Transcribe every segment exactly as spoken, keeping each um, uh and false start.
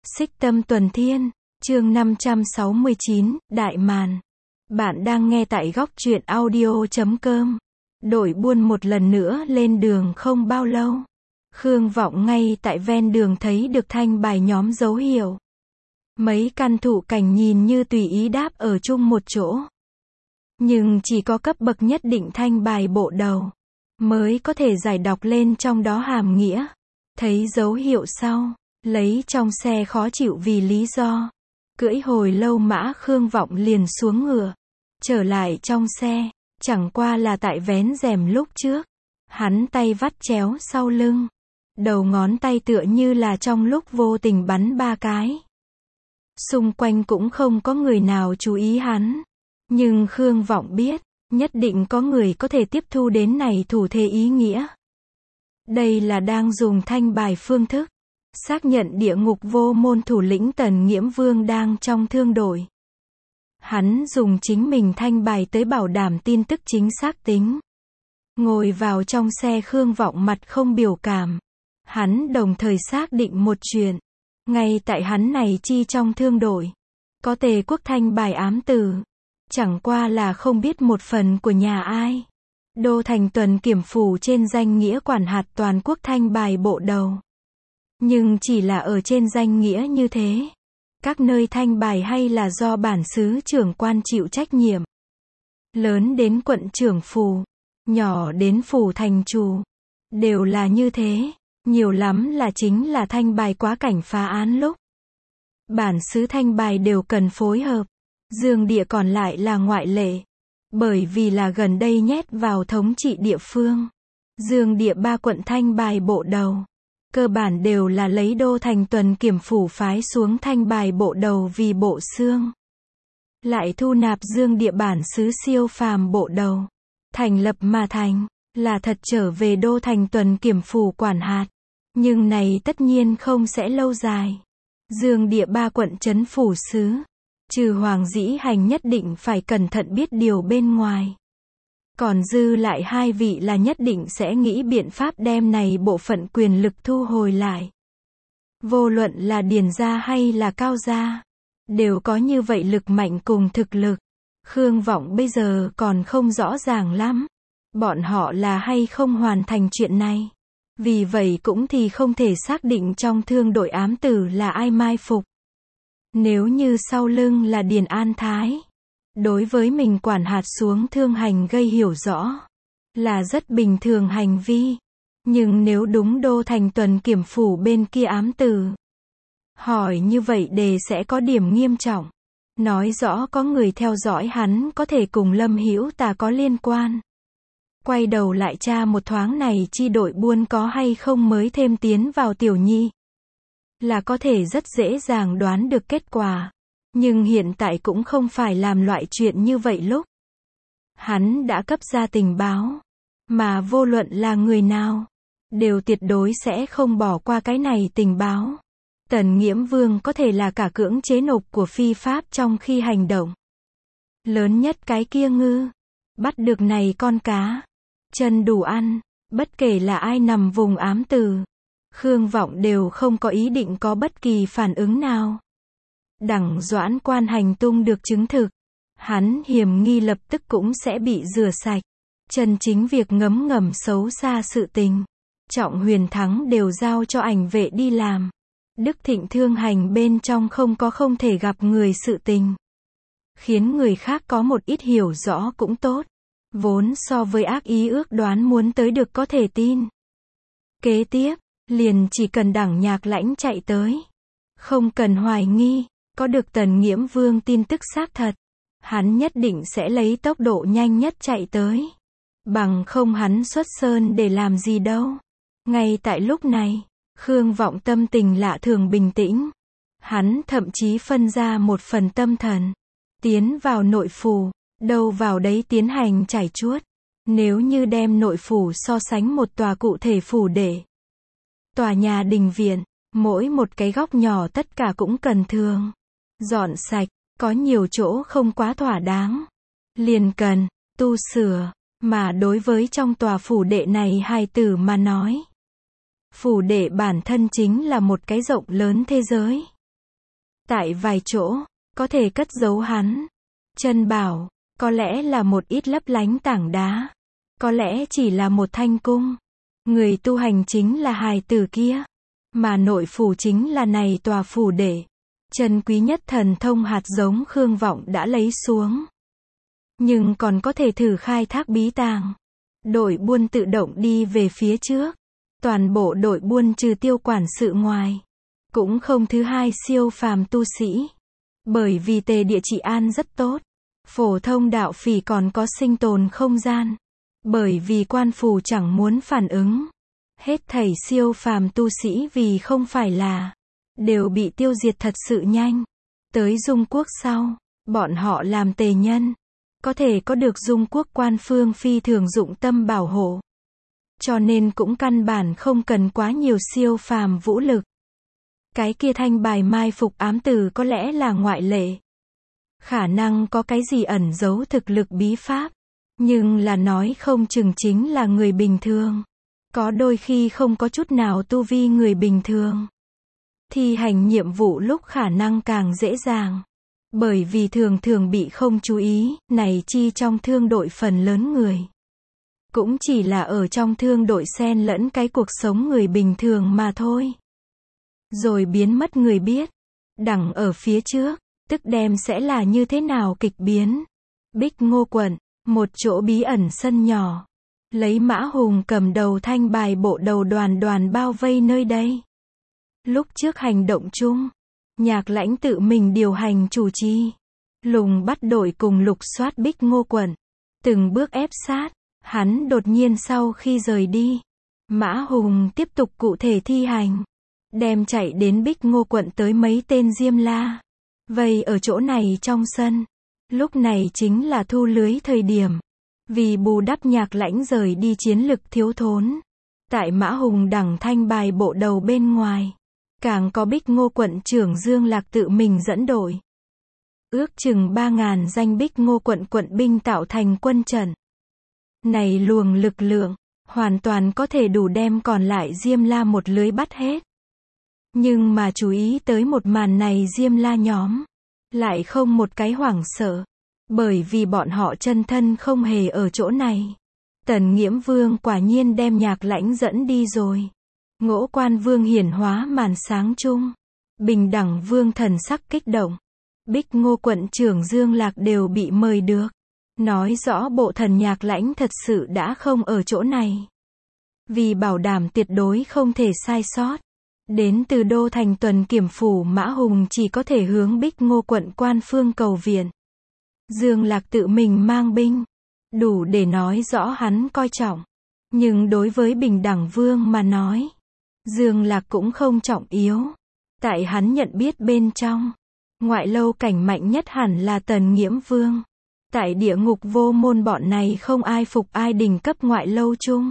Xích Tâm Tuần Thiên, chương năm trăm sáu mươi chín, Đại Màn. Bạn đang nghe tại góc truyện audio chấm com. Đội buôn một lần nữa lên đường không bao lâu. Khương Vọng ngay tại ven đường thấy được thanh bài nhóm dấu hiệu. Mấy căn thụ cảnh nhìn như tùy ý đáp ở chung một chỗ. Nhưng chỉ có cấp bậc nhất định thanh bài bộ đầu mới có thể giải đọc lên trong đó hàm nghĩa. Thấy dấu hiệu sau, lấy trong xe khó chịu vì lý do. Cưỡi hồi lâu mã Khương Vọng liền xuống ngựa. Trở lại trong xe, chẳng qua là tại vén rèm lúc trước. Hắn tay vắt chéo sau lưng. Đầu ngón tay tựa như là trong lúc vô tình bắn ba cái. Xung quanh cũng không có người nào chú ý hắn. Nhưng Khương Vọng biết, nhất định có người có thể tiếp thu đến này thủ thế ý nghĩa. Đây là đang dùng thanh bài phương thức. Xác nhận địa ngục vô môn thủ lĩnh Tần Nghiễm Vương đang trong thương đội. Hắn dùng chính mình thanh bài tới bảo đảm tin tức chính xác tính. Ngồi vào trong xe Khương Vọng mặt không biểu cảm. Hắn đồng thời xác định một chuyện. Ngay tại hắn này chi trong thương đội. Có Tề Quốc thanh bài ám tử. Chẳng qua là không biết một phần của nhà ai. Đô thành tuần kiểm phủ trên danh nghĩa quản hạt toàn quốc thanh bài bộ đầu. Nhưng chỉ là ở trên danh nghĩa như thế. Các nơi thanh bài hay là do bản xứ trưởng quan chịu trách nhiệm. Lớn đến quận trưởng phủ, nhỏ đến phủ thành chủ. Đều là như thế. Nhiều lắm là chính là thanh bài quá cảnh phá án lúc. Bản xứ thanh bài đều cần phối hợp. Dương địa còn lại là ngoại lệ. Bởi vì là gần đây nhét vào thống trị địa phương. Dương địa ba quận thanh bài bộ đầu. Cơ bản đều là lấy đô thành tuần kiểm phủ phái xuống thanh bài bộ đầu vì bộ xương. Lại thu nạp dương địa bản xứ siêu phàm bộ đầu. Thành lập mà thành, là thật trở về đô thành tuần kiểm phủ quản hạt. Nhưng này tất nhiên không sẽ lâu dài. Dương địa ba quận trấn phủ xứ. Trừ Hoàng Dĩ Hành nhất định phải cẩn thận biết điều bên ngoài. Còn dư lại hai vị là nhất định sẽ nghĩ biện pháp đem này bộ phận quyền lực thu hồi lại. Vô luận là Điền gia hay là Cao gia, đều có như vậy lực mạnh cùng thực lực. Khương Vọng bây giờ còn không rõ ràng lắm. Bọn họ là hay không hoàn thành chuyện này. Vì vậy cũng thì không thể xác định trong thương đội ám tử là ai mai phục. Nếu như sau lưng là Điền An Thái. Đối với mình quản hạt xuống thương hành gây hiểu rõ. Là rất bình thường hành vi. Nhưng nếu đúng đô thành tuần kiểm phủ bên kia ám tử. Hỏi như vậy đề sẽ có điểm nghiêm trọng. Nói rõ có người theo dõi hắn có thể cùng Lâm Hữu Tà có liên quan. Quay đầu lại tra một thoáng này chi đội buôn có hay không mới thêm tiến vào Tiểu Nhi. Là có thể rất dễ dàng đoán được kết quả. Nhưng hiện tại cũng không phải làm loại chuyện như vậy lúc. Hắn đã cấp ra tình báo. Mà vô luận là người nào. Đều tuyệt đối sẽ không bỏ qua cái này tình báo. Tần Nghiễm Vương có thể là cả cưỡng chế nộp của phi pháp trong khi hành động. Lớn nhất cái kia ngư. Bắt được này con cá. Chân đủ ăn. Bất kể là ai nằm vùng ám tử. Khương Vọng đều không có ý định có bất kỳ phản ứng nào. Đẳng Doãn Quan hành tung được chứng thực. Hắn hiểm nghi lập tức cũng sẽ bị rửa sạch. Chân chính việc ngấm ngầm xấu xa sự tình. Trọng Huyền Thắng đều giao cho ảnh vệ đi làm. Đức Thịnh thương hành bên trong không có không thể gặp người sự tình. Khiến người khác có một ít hiểu rõ cũng tốt. Vốn so với ác ý ước đoán muốn tới được có thể tin. Kế tiếp, liền chỉ cần Đẳng Nhạc Lãnh chạy tới. Không cần hoài nghi. Có được Tần Nghiễm Vương tin tức xác thật. Hắn nhất định sẽ lấy tốc độ nhanh nhất chạy tới. Bằng không hắn xuất sơn để làm gì đâu. Ngay tại lúc này, Khương Vọng tâm tình lạ thường bình tĩnh. Hắn thậm chí phân ra một phần tâm thần. Tiến vào nội phủ. Đâu vào đấy tiến hành trải chuốt. Nếu như đem nội phủ so sánh một tòa cụ thể phủ để. Tòa nhà đình viện. Mỗi một cái góc nhỏ tất cả cũng cần thường. Dọn sạch, có nhiều chỗ không quá thỏa đáng. Liền cần, tu sửa, mà đối với trong tòa phủ đệ này hài tử mà nói. Phủ đệ bản thân chính là một cái rộng lớn thế giới. Tại vài chỗ, có thể cất giấu hắn. Trân bảo, có lẽ là một ít lấp lánh tảng đá. Có lẽ chỉ là một thanh cung. Người tu hành chính là hài tử kia. Mà nội phủ chính là này tòa phủ đệ. Chân quý nhất thần thông hạt giống Khương Vọng đã lấy xuống. Nhưng còn có thể thử khai thác bí tàng. Đội buôn tự động đi về phía trước. Toàn bộ đội buôn trừ Tiêu quản sự ngoài. Cũng không thứ hai siêu phàm tu sĩ. Bởi vì tề địa trị an rất tốt. Phổ thông đạo phỉ còn có sinh tồn không gian. Bởi vì quan phủ chẳng muốn phản ứng. Hết thảy siêu phàm tu sĩ vì không phải là đều bị tiêu diệt thật sự nhanh. Tới Dung Quốc sau, bọn họ làm tề nhân. Có thể có được Dung Quốc quan phương phi thường dụng tâm bảo hộ. Cho nên cũng căn bản không cần quá nhiều siêu phàm vũ lực. Cái kia thanh bài mai phục ám tử có lẽ là ngoại lệ. Khả năng có cái gì ẩn giấu thực lực bí pháp. Nhưng là nói không chừng chính là người bình thường. Có đôi khi không có chút nào tu vi người bình thường. Thi hành nhiệm vụ lúc khả năng càng dễ dàng. Bởi vì thường thường bị không chú ý, này chi trong thương đội phần lớn người. Cũng chỉ là ở trong thương đội xen lẫn cái cuộc sống người bình thường mà thôi. Rồi biến mất người biết. Đằng ở phía trước, tức đem sẽ là như thế nào kịch biến. Bích Ngô quận, một chỗ bí ẩn sân nhỏ. Lấy Mã Hùng cầm đầu thanh bài bộ đầu đoàn đoàn bao vây nơi đây. Lúc trước hành động chung, Nhạc Lãnh tự mình điều hành chủ trì. Lùng bắt đội cùng lục soát Bích Ngô quận. Từng bước ép sát, hắn đột nhiên sau khi rời đi. Mã Hùng tiếp tục cụ thể thi hành. Đem chạy đến Bích Ngô quận tới mấy tên Diêm La. Vây ở chỗ này trong sân. Lúc này chính là thu lưới thời điểm. Vì bù đắp Nhạc Lãnh rời đi chiến lực thiếu thốn. Tại Mã Hùng đẳng thanh bài bộ đầu bên ngoài. Càng có Bích Ngô quận trưởng Dương Lạc tự mình dẫn đội. Ước chừng ba ngàn danh Bích Ngô quận quận binh tạo thành quân trận. Này luồng lực lượng, hoàn toàn có thể đủ đem còn lại Diêm La một lưới bắt hết. Nhưng mà chú ý tới một màn này Diêm La nhóm. Lại không một cái hoảng sợ. Bởi vì bọn họ chân thân không hề ở chỗ này. Tần Nghiễm Vương quả nhiên đem Nhạc Lãnh dẫn đi rồi. Ngỗ Quan Vương hiển hóa màn sáng chung. Bình Đẳng Vương thần sắc kích động. Bích Ngô quận trưởng Dương Lạc đều bị mời được. Nói rõ bộ thần Nhạc Lãnh thật sự đã không ở chỗ này. Vì bảo đảm tuyệt đối không thể sai sót. Đến từ Đô Thành tuần kiểm phủ Mã Hùng chỉ có thể hướng Bích Ngô quận quan phương cầu viện. Dương Lạc tự mình mang binh. Đủ để nói rõ hắn coi trọng. Nhưng đối với Bình Đẳng Vương mà nói. Dương Lạc cũng không trọng yếu. Tại hắn nhận biết bên trong. Ngoại lâu cảnh mạnh nhất hẳn là Tần Nghiễm Vương. Tại địa ngục vô môn bọn này không ai phục ai đỉnh cấp ngoại lâu chung.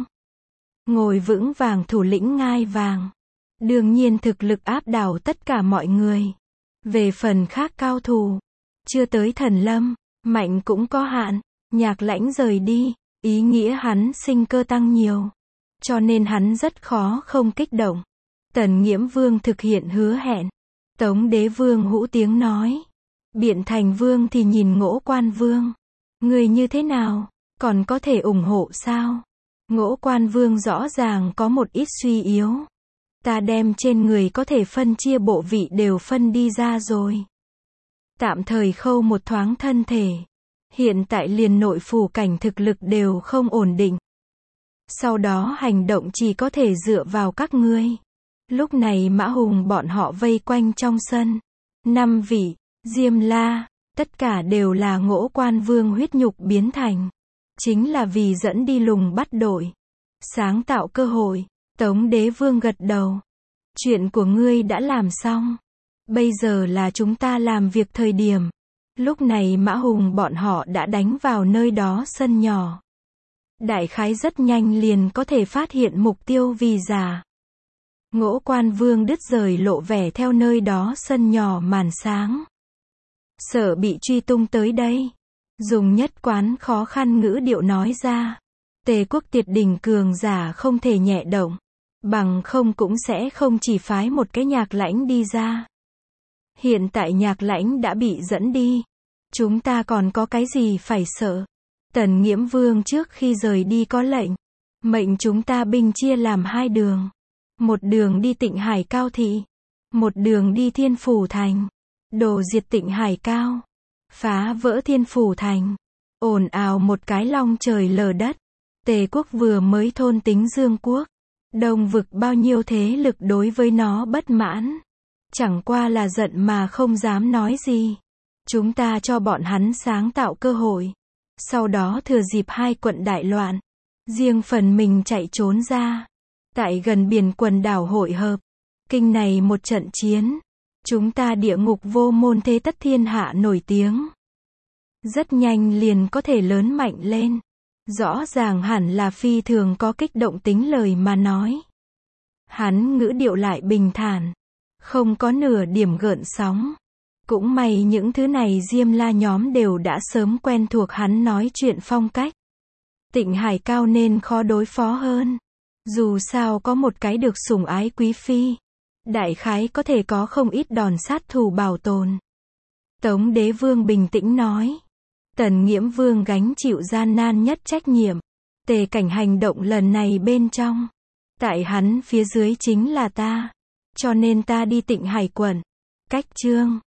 Ngồi vững vàng thủ lĩnh ngai vàng. Đương nhiên thực lực áp đảo tất cả mọi người. Về phần khác cao thủ. Chưa tới thần lâm. Mạnh cũng có hạn. Nhạc Lãnh rời đi. Ý nghĩa hắn sinh cơ tăng nhiều. Cho nên hắn rất khó không kích động. Tần Nghiễm Vương thực hiện hứa hẹn. Tống Đế Vương hũ tiếng nói. Biện Thành Vương thì nhìn Ngỗ Quan Vương. Người như thế nào? Còn có thể ủng hộ sao? Ngỗ Quan Vương rõ ràng có một ít suy yếu. Ta đem trên người có thể phân chia bộ vị đều phân đi ra rồi. Tạm thời khâu một thoáng thân thể. Hiện tại liền nội phủ cảnh thực lực đều không ổn định. Sau đó hành động chỉ có thể dựa vào các ngươi. Lúc này Mã Hùng bọn họ vây quanh trong sân. Năm vị, Diêm La, tất cả đều là Ngỗ Quan Vương huyết nhục biến thành. Chính là vì dẫn đi lùng bắt đội. Sáng tạo cơ hội. Tống Đế Vương gật đầu. Chuyện của ngươi đã làm xong. Bây giờ là chúng ta làm việc thời điểm. Lúc này Mã Hùng bọn họ đã đánh vào nơi đó sân nhỏ. Đại khái rất nhanh liền có thể phát hiện mục tiêu vì giả. Ngỗ Quan Vương đứt rời lộ vẻ theo nơi đó sân nhỏ màn sáng. Sợ bị truy tung tới đây. Dùng nhất quán khó khăn ngữ điệu nói ra. Tề quốc tiệt đỉnh cường giả không thể nhẹ động. Bằng không cũng sẽ không chỉ phái một cái Nhạc Lãnh đi ra. Hiện tại Nhạc Lãnh đã bị dẫn đi. Chúng ta còn có cái gì phải sợ? Tần Nghiễm Vương trước khi rời đi có lệnh. Mệnh chúng ta binh chia làm hai đường. Một đường đi Tịnh Hải Cao Thị. Một đường đi Thiên Phủ Thành. Đồ diệt Tịnh Hải Cao. Phá vỡ Thiên Phủ Thành. Ồn ào một cái long trời lở đất. Tề quốc vừa mới thôn tính Dương quốc. Đông vực bao nhiêu thế lực đối với nó bất mãn. Chẳng qua là giận mà không dám nói gì. Chúng ta cho bọn hắn sáng tạo cơ hội. Sau đó thừa dịp hai quận đại loạn. Riêng phần mình chạy trốn ra. Tại gần biển quần đảo hội hợp. Kinh này một trận chiến. Chúng ta địa ngục vô môn thế tất thiên hạ nổi tiếng. Rất nhanh liền có thể lớn mạnh lên. Rõ ràng hẳn là phi thường có kích động tính lời mà nói. Hắn ngữ điệu lại bình thản. Không có nửa điểm gợn sóng. Cũng may những thứ này Diêm La nhóm đều đã sớm quen thuộc hắn nói chuyện phong cách. Tịnh Hải Cao nên khó đối phó hơn. Dù sao có một cái được sủng ái quý phi. Đại khái có thể có không ít đòn sát thủ bảo tồn. Tống Đế Vương bình tĩnh nói. Tần Nghiễm Vương gánh chịu gian nan nhất trách nhiệm. Tề Cảnh hành động lần này bên trong. Tại hắn phía dưới chính là ta. Cho nên ta đi Tịnh Hải quận. Cách chương.